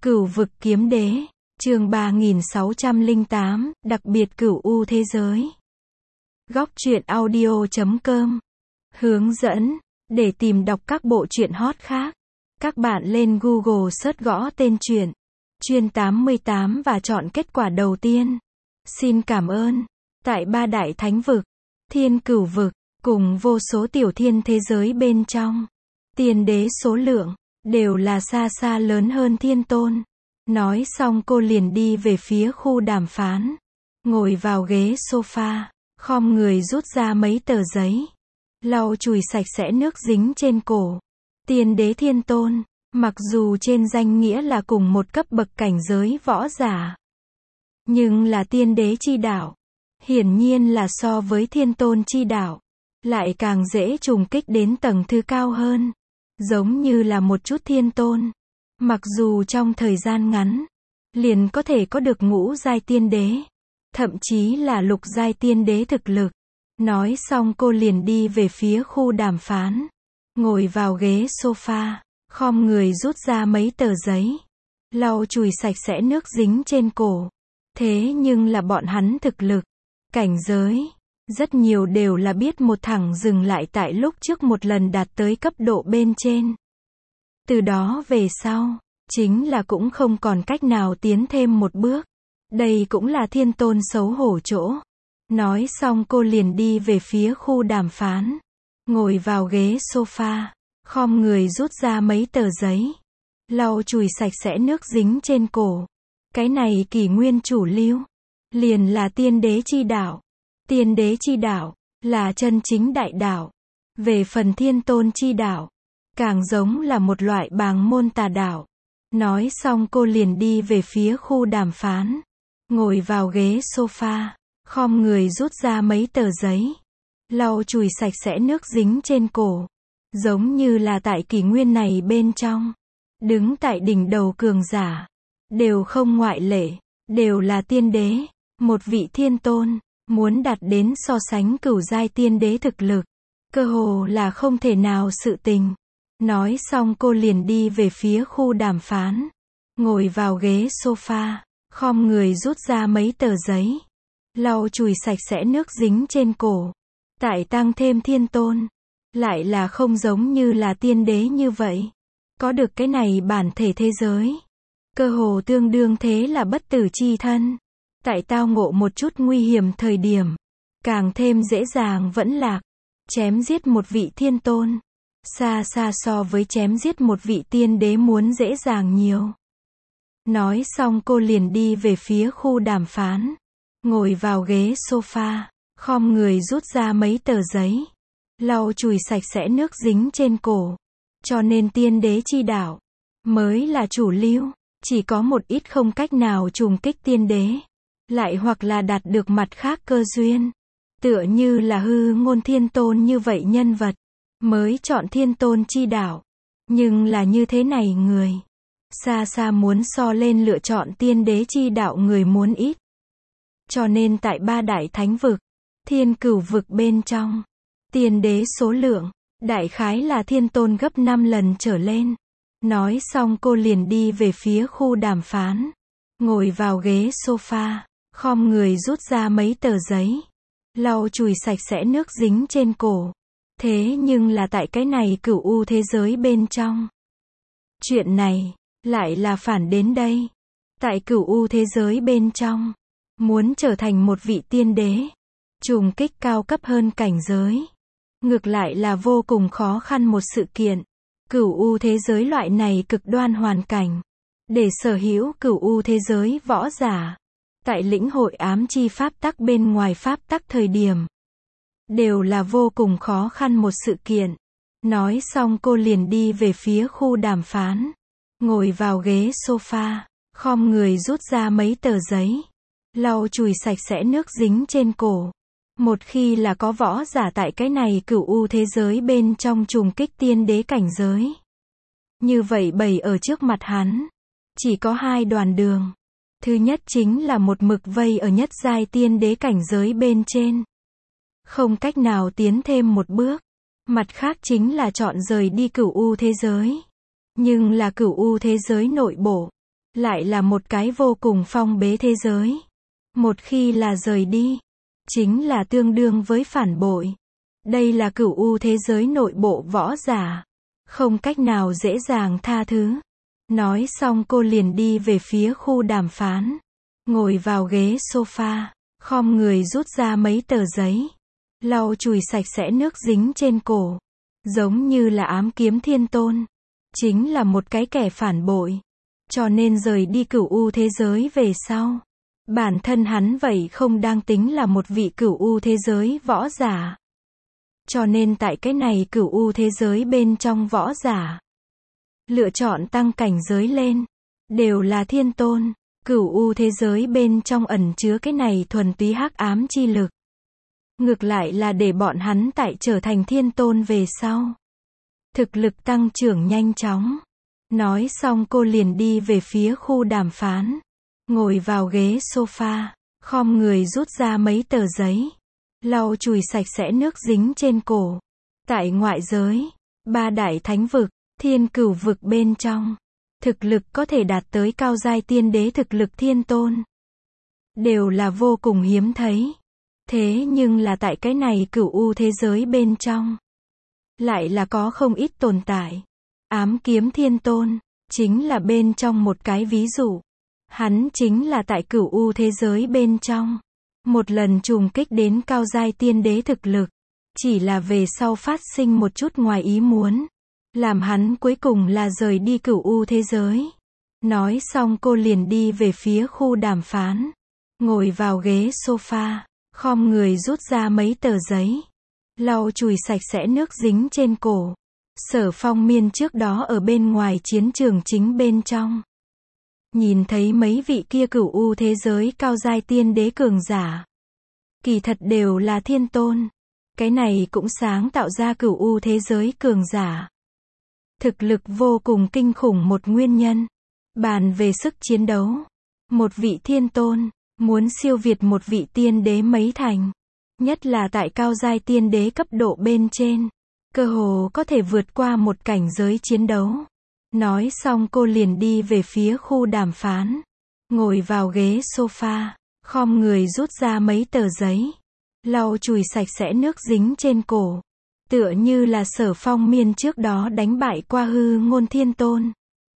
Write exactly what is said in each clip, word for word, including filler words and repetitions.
Cửu vực kiếm đế, chương ba nghìn sáu trăm lẻ tám, đặc biệt cửu u thế giới. Góc truyện audio chấm com. Hướng dẫn, để tìm đọc các bộ truyện hot khác, các bạn lên Google search gõ tên truyện, Chuyên tám mươi tám và chọn kết quả đầu tiên. Xin cảm ơn. Tại ba đại thánh vực, thiên cửu vực, cùng vô số tiểu thiên thế giới bên trong, tiên đế số lượng, đều là xa xa lớn hơn thiên tôn. Nói xong cô liền đi về phía khu đàm phán. Ngồi vào ghế sofa, khom người rút ra mấy tờ giấy. Lau chùi sạch sẽ nước dính trên cổ. Tiên đế thiên tôn, mặc dù trên danh nghĩa là cùng một cấp bậc cảnh giới võ giả, nhưng là tiên đế chi đạo. Hiển nhiên là so với thiên tôn chi đạo, lại càng dễ trùng kích đến tầng thứ cao hơn. Giống như là một chút thiên tôn, mặc dù trong thời gian ngắn, liền có thể có được ngũ giai tiên đế, thậm chí là lục giai tiên đế thực lực. Nói xong cô liền đi về phía khu đàm phán. Ngồi vào ghế sofa, khom người rút ra mấy tờ giấy. Lau chùi sạch sẽ nước dính trên cổ. Thế nhưng là bọn hắn thực lực, cảnh giới, rất nhiều đều là biết một thẳng dừng lại tại lúc trước một lần đạt tới cấp độ bên trên. Từ đó về sau, chính là cũng không còn cách nào tiến thêm một bước. Đây cũng là thiên tôn xấu hổ chỗ. Nói xong cô liền đi về phía khu đàm phán. Ngồi vào ghế sofa, khom người rút ra mấy tờ giấy. Lau chùi sạch sẽ nước dính trên cổ. Cái này kỷ nguyên chủ lưu, liền là tiên đế chi đạo. Tiên đế chi đạo, là chân chính đại đạo. Về phần thiên tôn chi đạo, càng giống là một loại bàng môn tà đạo. Nói xong cô liền đi về phía khu đàm phán. Ngồi vào ghế sofa, khom người rút ra mấy tờ giấy. Lau chùi sạch sẽ nước dính trên cổ. Giống như là tại kỷ nguyên này bên trong, đứng tại đỉnh đầu cường giả, đều không ngoại lệ, đều là tiên đế. Một vị thiên tôn, muốn đạt đến so sánh cửu giai tiên đế thực lực, cơ hồ là không thể nào sự tình. Nói xong cô liền đi về phía khu đàm phán. Ngồi vào ghế sofa, khom người rút ra mấy tờ giấy. Lau chùi sạch sẽ nước dính trên cổ. Tại tăng thêm thiên tôn, lại là không giống như là tiên đế như vậy. Có được cái này bản thể thế giới, cơ hồ tương đương thế là bất tử chi thân. Tại tao ngộ một chút nguy hiểm thời điểm, càng thêm dễ dàng vẫn lạc. Chém giết một vị thiên tôn, xa xa so với chém giết một vị tiên đế muốn dễ dàng nhiều. Nói xong cô liền đi về phía khu đàm phán. Ngồi vào ghế sofa, khom người rút ra mấy tờ giấy. Lau chùi sạch sẽ nước dính trên cổ. Cho nên tiên đế chi đạo mới là chủ lưu. Chỉ có một ít không cách nào trùng kích tiên đế, lại hoặc là đạt được mặt khác cơ duyên, tựa như là hư ngôn thiên tôn như vậy nhân vật, mới chọn thiên tôn chi đạo. Nhưng là như thế này người, xa xa muốn so lên lựa chọn tiên đế chi đạo người muốn ít. Cho nên tại ba đại thánh vực, thiên cửu vực bên trong, tiên đế số lượng, đại khái là thiên tôn gấp năm lần trở lên. Nói xong cô liền đi về phía khu đàm phán. Ngồi vào ghế sofa, khom người rút ra mấy tờ giấy. Lau chùi sạch sẽ nước dính trên cổ. Thế nhưng là tại cái này cửu u thế giới bên trong, chuyện này, lại là phản đến đây. Tại cửu u thế giới bên trong, muốn trở thành một vị tiên đế, trùng kích cao cấp hơn cảnh giới, ngược lại là vô cùng khó khăn một sự kiện. Cửu u thế giới loại này cực đoan hoàn cảnh, để sở hữu cửu u thế giới võ giả, tại lĩnh hội ám chi pháp tắc bên ngoài pháp tắc thời điểm, đều là vô cùng khó khăn một sự kiện. Nói xong cô liền đi về phía khu đàm phán. Ngồi vào ghế sofa, khom người rút ra mấy tờ giấy. Lau chùi sạch sẽ nước dính trên cổ. Một khi là có võ giả tại cái này cửu u thế giới bên trong trùng kích tiên đế cảnh giới, như vậy bày ở trước mặt hắn, chỉ có hai đoàn đường. Thứ nhất chính là một mực vây ở nhất giai tiên đế cảnh giới bên trên, không cách nào tiến thêm một bước. Mặt khác chính là chọn rời đi cửu u thế giới. Nhưng là cửu u thế giới nội bộ, lại là một cái vô cùng phong bế thế giới. Một khi là rời đi, chính là tương đương với phản bội. Đây là cửu u thế giới nội bộ võ giả, không cách nào dễ dàng tha thứ. Nói xong cô liền đi về phía khu đàm phán, ngồi vào ghế sofa, khom người rút ra mấy tờ giấy, lau chùi sạch sẽ nước dính trên cổ, giống như là ám kiếm thiên tôn, chính là một cái kẻ phản bội, cho nên rời đi cửu u thế giới về sau. Bản thân hắn vậy không đang tính là một vị cửu u thế giới võ giả. Cho nên tại cái này cửu u thế giới bên trong võ giả, lựa chọn tăng cảnh giới lên, đều là thiên tôn. Cửu u thế giới bên trong ẩn chứa cái này thuần túy hắc ám chi lực. Ngược lại là để bọn hắn tại trở thành thiên tôn về sau, thực lực tăng trưởng nhanh chóng. Nói xong cô liền đi về phía khu đàm phán, ngồi vào ghế sofa, khom người rút ra mấy tờ giấy, lau chùi sạch sẽ nước dính trên cổ. Tại ngoại giới, ba đại thánh vực, thiên cửu vực bên trong, thực lực có thể đạt tới cao giai tiên đế thực lực thiên tôn, đều là vô cùng hiếm thấy. Thế nhưng là tại cái này cửu u thế giới bên trong, lại là có không ít tồn tại. Ám kiếm thiên tôn, chính là bên trong một cái ví dụ. Hắn chính là tại cửu u thế giới bên trong, một lần trùng kích đến cao giai tiên đế thực lực. Chỉ là về sau phát sinh một chút ngoài ý muốn, làm hắn cuối cùng là rời đi cửu u thế giới. Nói xong cô liền đi về phía khu đàm phán, ngồi vào ghế sofa, khom người rút ra mấy tờ giấy, lau chùi sạch sẽ nước dính trên cổ. Sở Phong Miên trước đó ở bên ngoài chiến trường chính bên trong, nhìn thấy mấy vị kia cửu u thế giới cao giai tiên đế cường giả, kỳ thật đều là thiên tôn. Cái này cũng sáng tạo ra cửu u thế giới cường giả, thực lực vô cùng kinh khủng một nguyên nhân. Bàn về sức chiến đấu, một vị thiên tôn muốn siêu việt một vị tiên đế mấy thành, nhất là tại cao giai tiên đế cấp độ bên trên, cơ hồ có thể vượt qua một cảnh giới chiến đấu. Nói xong cô liền đi về phía khu đàm phán, ngồi vào ghế sofa, khom người rút ra mấy tờ giấy, lau chùi sạch sẽ nước dính trên cổ. Tựa như là Sở Phong Miên trước đó đánh bại qua hư ngôn thiên tôn.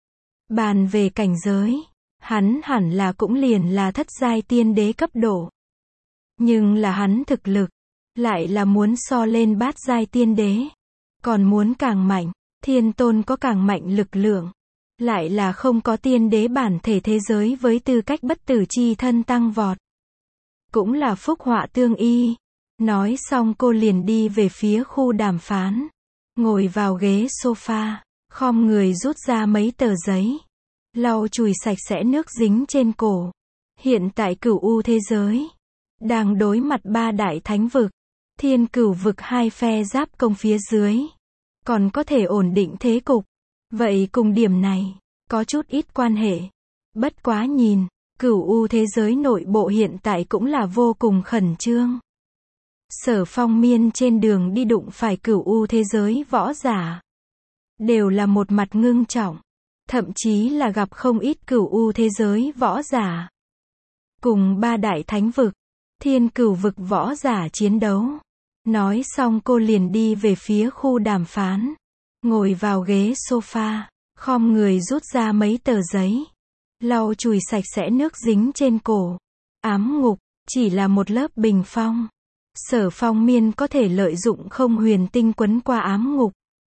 Bàn về cảnh giới, hắn hẳn là cũng liền là thất giai tiên đế cấp độ. Nhưng là hắn thực lực, lại là muốn so lên bát giai tiên đế. Còn muốn càng mạnh, thiên tôn có càng mạnh lực lượng. Lại là không có tiên đế bản thể thế giới với tư cách bất tử chi thân tăng vọt. Cũng là phúc họa tương y. Nói xong cô liền đi về phía khu đàm phán, ngồi vào ghế sofa, khom người rút ra mấy tờ giấy, lau chùi sạch sẽ nước dính trên cổ. Hiện tại cửu u thế giới đang đối mặt ba đại thánh vực, thiên cửu vực hai phe giáp công phía dưới, còn có thể ổn định thế cục. Vậy cùng điểm này có chút ít quan hệ. Bất quá nhìn, cửu u thế giới nội bộ hiện tại cũng là vô cùng khẩn trương. Sở Phong Miên trên đường đi đụng phải cửu u thế giới võ giả, đều là một mặt ngưng trọng, thậm chí là gặp không ít cửu u thế giới võ giả, cùng ba đại thánh vực, thiên cửu vực võ giả chiến đấu. Nói xong cô liền đi về phía khu đàm phán, ngồi vào ghế sofa, khom người rút ra mấy tờ giấy, lau chùi sạch sẽ nước dính trên cổ. Ám ngục, chỉ là một lớp bình phong. Sở Phong Miên có thể lợi dụng không huyền tinh quấn qua ám ngục.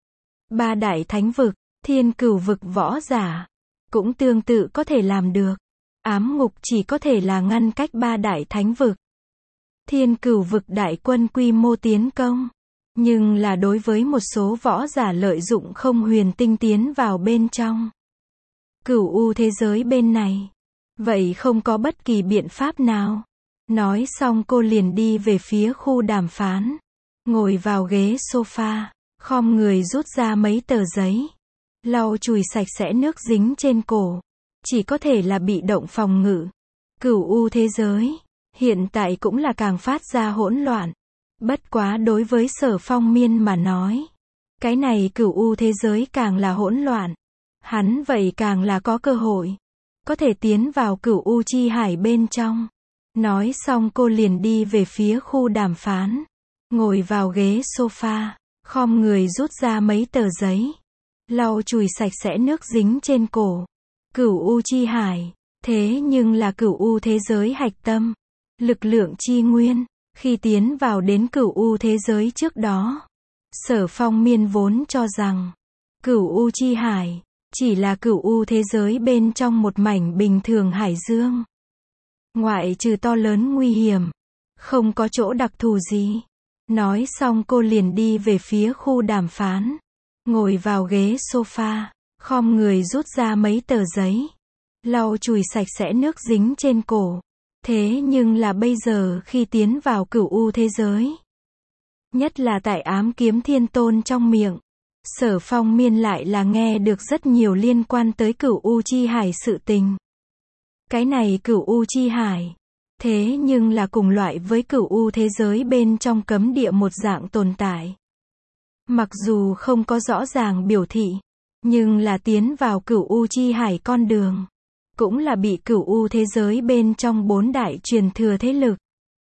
Ba đại thánh vực, thiên cửu vực võ giả, cũng tương tự có thể làm được. Ám ngục chỉ có thể là ngăn cách ba đại thánh vực, thiên cửu vực đại quân quy mô tiến công. Nhưng là đối với một số võ giả lợi dụng không huyền tinh tiến vào bên trong cửu u thế giới bên này, vậy không có bất kỳ biện pháp nào. Nói xong cô liền đi về phía khu đàm phán, ngồi vào ghế sofa, khom người rút ra mấy tờ giấy, lau chùi sạch sẽ nước dính trên cổ. Chỉ có thể là bị động phòng ngự. Cửu u thế giới hiện tại cũng là càng phát ra hỗn loạn. Bất quá đối với Sở Phong Miên mà nói, cái này cửu u thế giới càng là hỗn loạn, hắn vậy càng là có cơ hội. có thể tiến vào Cửu U Chi Hải bên trong. Nói xong cô liền đi về phía khu đàm phán. Ngồi vào ghế sofa, khom người rút ra mấy tờ giấy. Lau chùi sạch sẽ nước dính trên cổ. Cửu U Chi Hải, thế nhưng là Cửu U thế giới hạch tâm. Lực lượng chi nguyên, khi tiến vào đến Cửu U thế giới trước đó. Sở Phong Miên vốn cho rằng, Cửu U Chi Hải, chỉ là Cửu U thế giới bên trong một mảnh bình thường hải dương. Ngoại trừ to lớn nguy hiểm, không có chỗ đặc thù gì. Nói xong cô liền đi về phía khu đàm phán. Ngồi vào ghế sofa, khom người rút ra mấy tờ giấy. Lau chùi sạch sẽ nước dính trên cổ. Thế nhưng là bây giờ khi tiến vào Cửu U thế giới, nhất là tại Ám Kiếm Thiên Tôn trong miệng, Sở Phong Miên lại là nghe được rất nhiều liên quan tới Cửu U Chi Hải sự tình. Cái này Cửu U Chi Hải, thế nhưng là cùng loại với Cửu U thế giới bên trong cấm địa một dạng tồn tại. Mặc dù không có rõ ràng biểu thị, nhưng là tiến vào Cửu U Chi Hải con đường, cũng là bị Cửu U thế giới bên trong bốn đại truyền thừa thế lực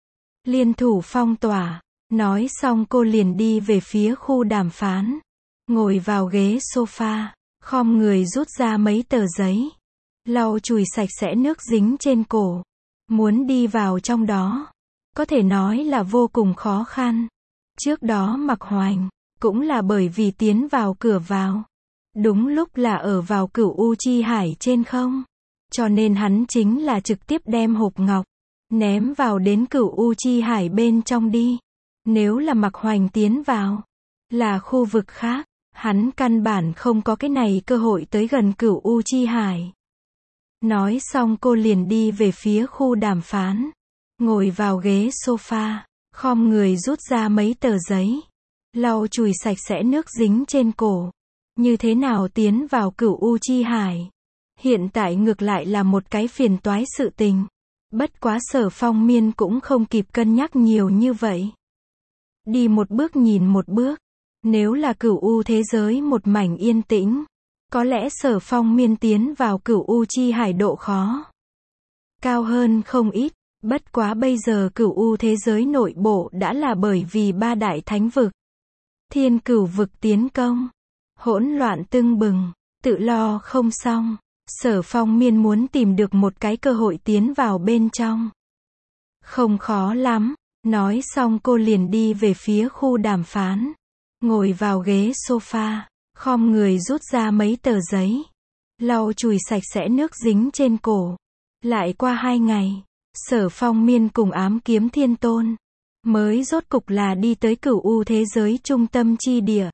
liên thủ phong tỏa. Nói xong cô liền đi về phía khu đàm phán. Ngồi vào ghế sofa, khom người rút ra mấy tờ giấy. Lau chùi sạch sẽ nước dính trên cổ. Muốn đi vào trong đó, có thể nói là vô cùng khó khăn. Trước đó Mạc Hoành, cũng là bởi vì tiến vào cửa vào. Đúng lúc là ở vào Cửu U Chi Hải trên không. Cho nên hắn chính là trực tiếp đem hộp ngọc, ném vào đến Cửu U Chi Hải bên trong đi. Nếu là Mạc Hoành tiến vào, là khu vực khác, hắn căn bản không có cái này cơ hội tới gần Cửu U Chi Hải. Nói xong cô liền đi về phía khu đàm phán. Ngồi vào ghế sofa, khom người rút ra mấy tờ giấy. Lau chùi sạch sẽ nước dính trên cổ. Như thế nào tiến vào Cửu U Chi Hải? Hiện tại ngược lại là một cái phiền toái sự tình. Bất quá Sở Phong Miên cũng không kịp cân nhắc nhiều như vậy. Đi một bước nhìn một bước. Nếu là Cửu U thế giới một mảnh yên tĩnh, có lẽ Sở Phong Miên tiến vào Cửu U Chi Hải độ khó cao hơn không ít. Bất quá bây giờ Cửu U thế giới nội bộ đã là bởi vì ba đại thánh vực, Thiên Cửu vực tiến công, hỗn loạn tưng bừng, tự lo không xong. Sở Phong Miên muốn tìm được một cái cơ hội tiến vào bên trong, không khó lắm. Nói xong cô liền đi về phía khu đàm phán. Ngồi vào ghế sofa, khom người rút ra mấy tờ giấy. Lau chùi sạch sẽ nước dính trên cổ. Lại qua hai ngày, Sở Phong Miên cùng Ám Kiếm Thiên Tôn mới rốt cục là đi tới Cửu U thế giới trung tâm chi địa.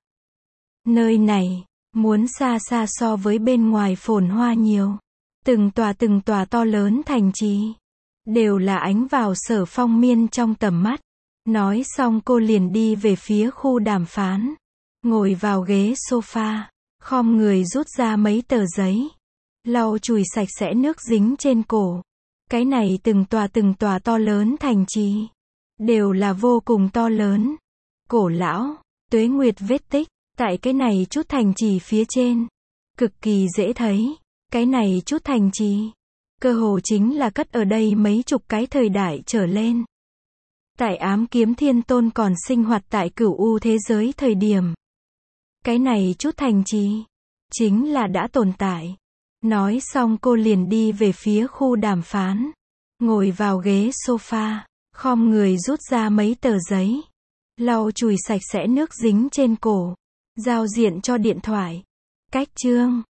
Nơi này, muốn xa xa so với bên ngoài phồn hoa nhiều. Từng tòa từng tòa to lớn thành trì, đều là ánh vào Sở Phong Miên trong tầm mắt. Nói xong cô liền đi về phía khu đàm phán. Ngồi vào ghế sofa, khom người rút ra mấy tờ giấy. Lau chùi sạch sẽ nước dính trên cổ. Cái này từng tòa từng tòa to lớn thành trì, đều là vô cùng to lớn, cổ lão, tuế nguyệt vết tích. Tại cái này chút thành trì phía trên, cực kỳ dễ thấy. Cái này chút thành trì, cơ hồ chính là cất ở đây mấy chục cái thời đại trở lên. Tại Ám Kiếm Thiên Tôn còn sinh hoạt tại Cửu U thế giới thời điểm, cái này chút thành trì, chính là đã tồn tại. Nói xong cô liền đi về phía khu đàm phán. Ngồi vào ghế sofa, khom người rút ra mấy tờ giấy. Lau chùi sạch sẽ nước dính trên cổ. Giao diện cho điện thoại. Cách chương